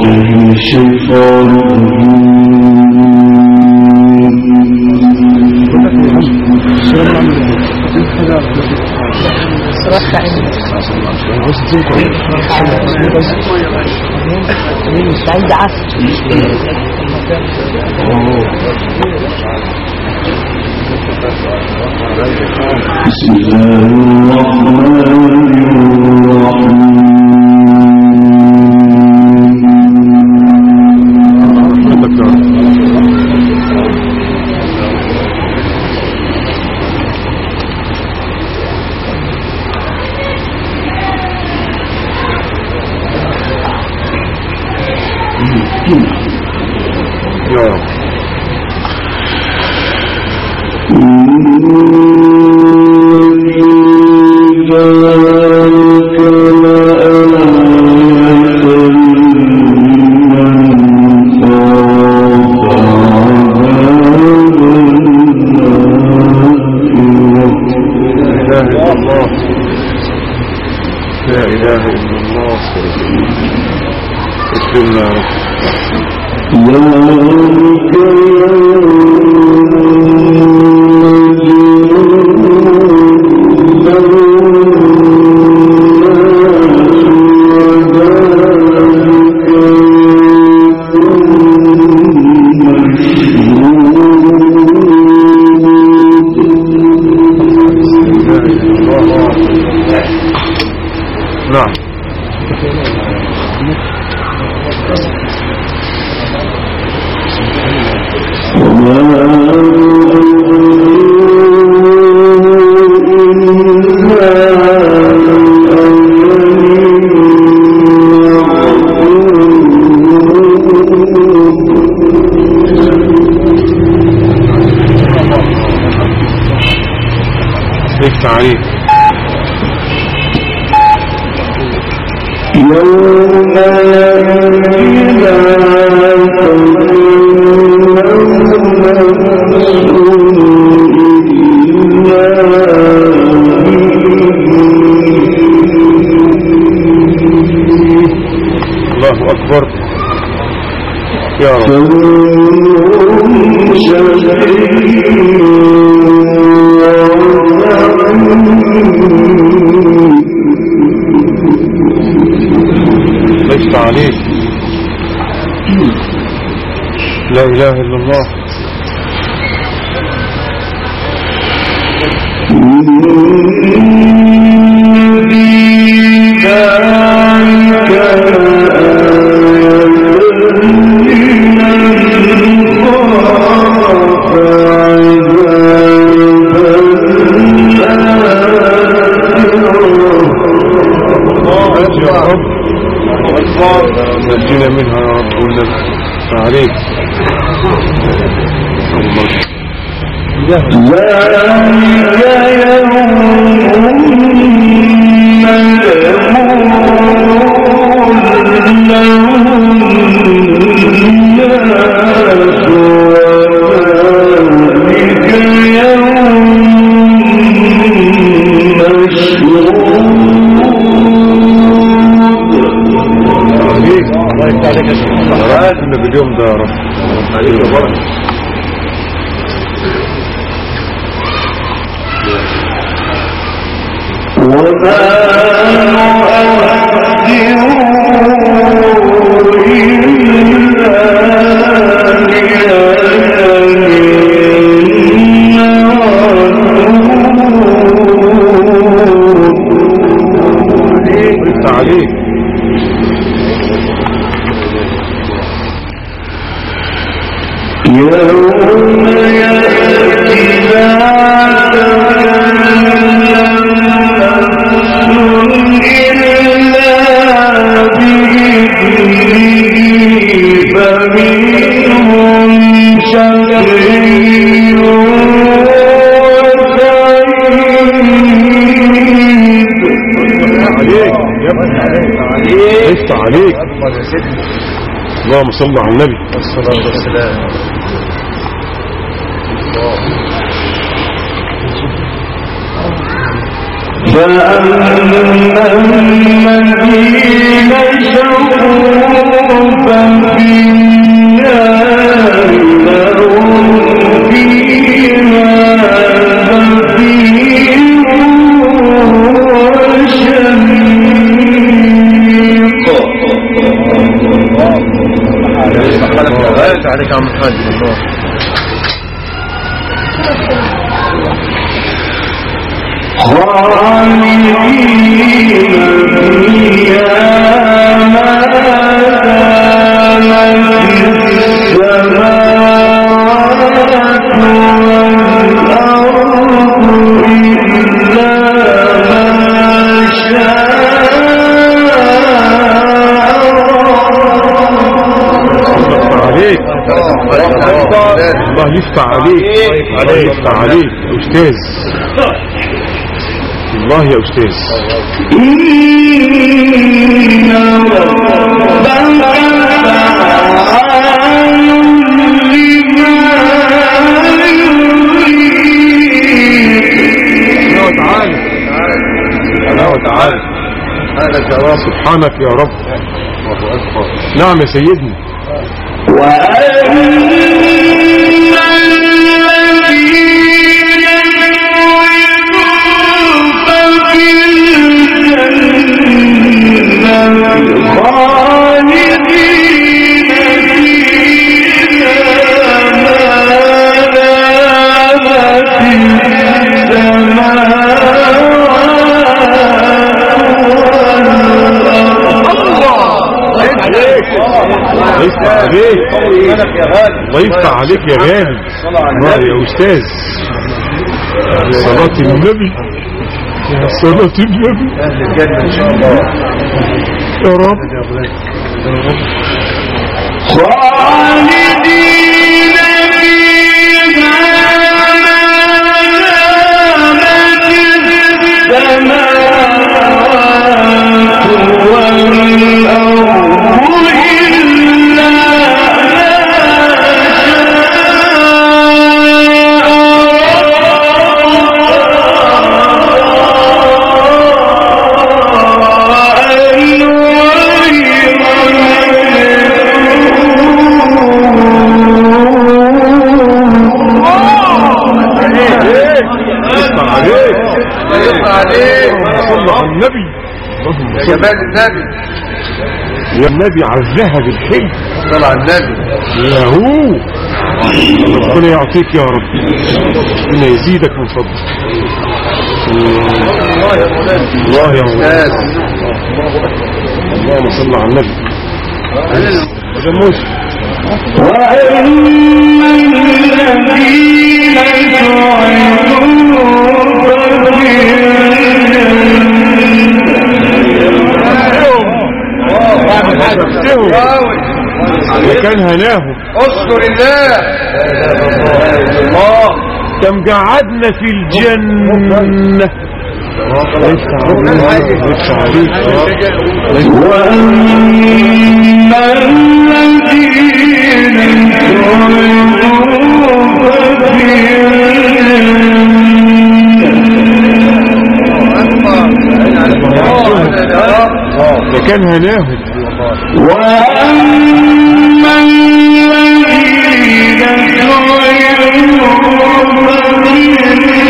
بسم الله الرحمن الرحيم لا إله إلا الله نجينا منها يا رب كلنا عليك باليوم ده يا رب عليك يا رب وما عليك يوم يأتي لا تكلم إلا بإذنه فمنهم شقي وسعيد عليك اللهم صل على النبي الصلاة والسلام. فأما الذين شقوا عليك يا عم الحاج والله. الله يفتح عليك، الله يفتح عليك يا أستاذ، الله يا أستاذ. سبحانك يا رب. نعم يا سيدنا. الله يفتح عليك يا غالي. الله يا أستاذ. صلاة النبي، يا صلاة النبي، أهل الجنة إن شاء الله يا رب. خالدين فيها السماوات والأرض إلا النبي. يا جمال النبي، يا النبي عزها بالحلم. صلى على النبي. يا هو ربنا يعطيك يا رب، ربنا يزيدك من فضلك. الله يا مولانا، الله يا أستاذ. اللهم صل على النبي. جموس. وأما الذين كان هناهم اذكر الله. الله كم قعدنا في الجنة. وأما الذين ده كان هناهم. وأما الذين